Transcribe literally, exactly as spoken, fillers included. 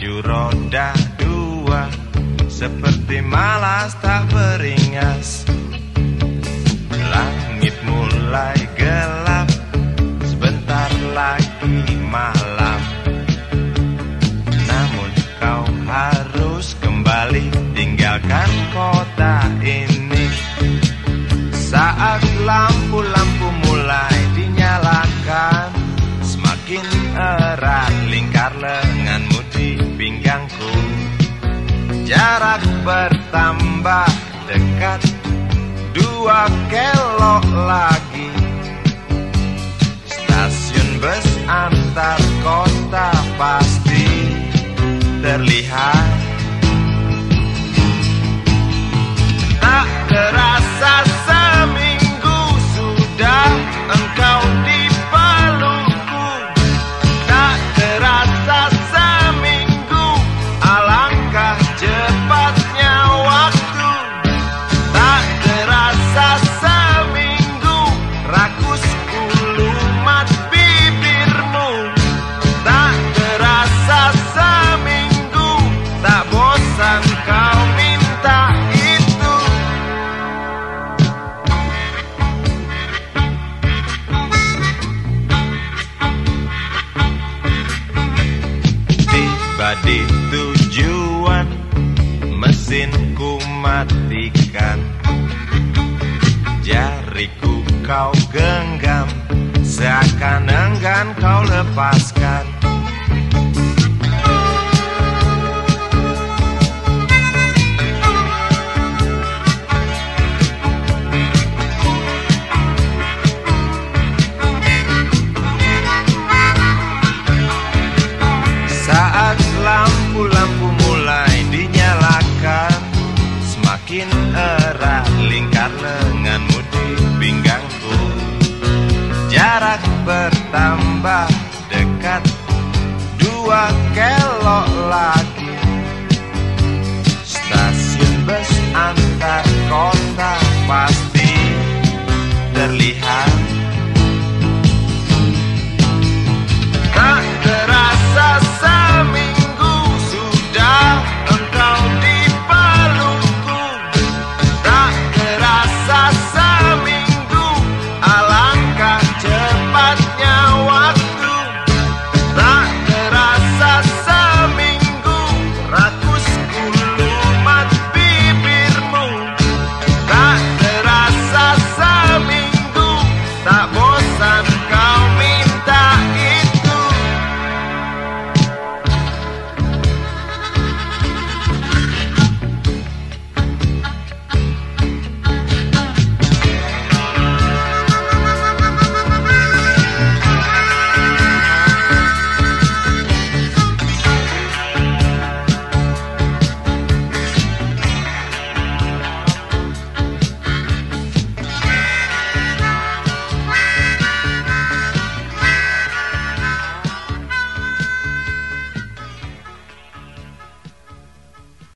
melaju roda dua, seperti malas tak beringas. Langit mulai gelap, sebentar lagi malam. Namun kau harus kembali tinggalkan kota ini. Saat lampu-lampu mulai dinyalakan, semakin erat lingkar lenganmu di pinggangku. Jarak bertambah dekat, dua kelok lagi. Stasiun bus antar kota pasti terlihat. Tak terasa seminggu sudah engkau di pelukku. Tak terasa seminggu, alangkah cepatnya waktu. Tak terasa seminggu, rakus kulumat bibirmu. Tak terasa seminggu, tak bosan kau minta itu. Tiba di tujuan, mesinku matikan. Jariku kau genggam, seakan enggan kau lepaskan. Saat lampu-lampu mulai dinyalakan, semakin erat lingkar lenganmu di pinggangku. Jarak bertambah dekat, dua kelok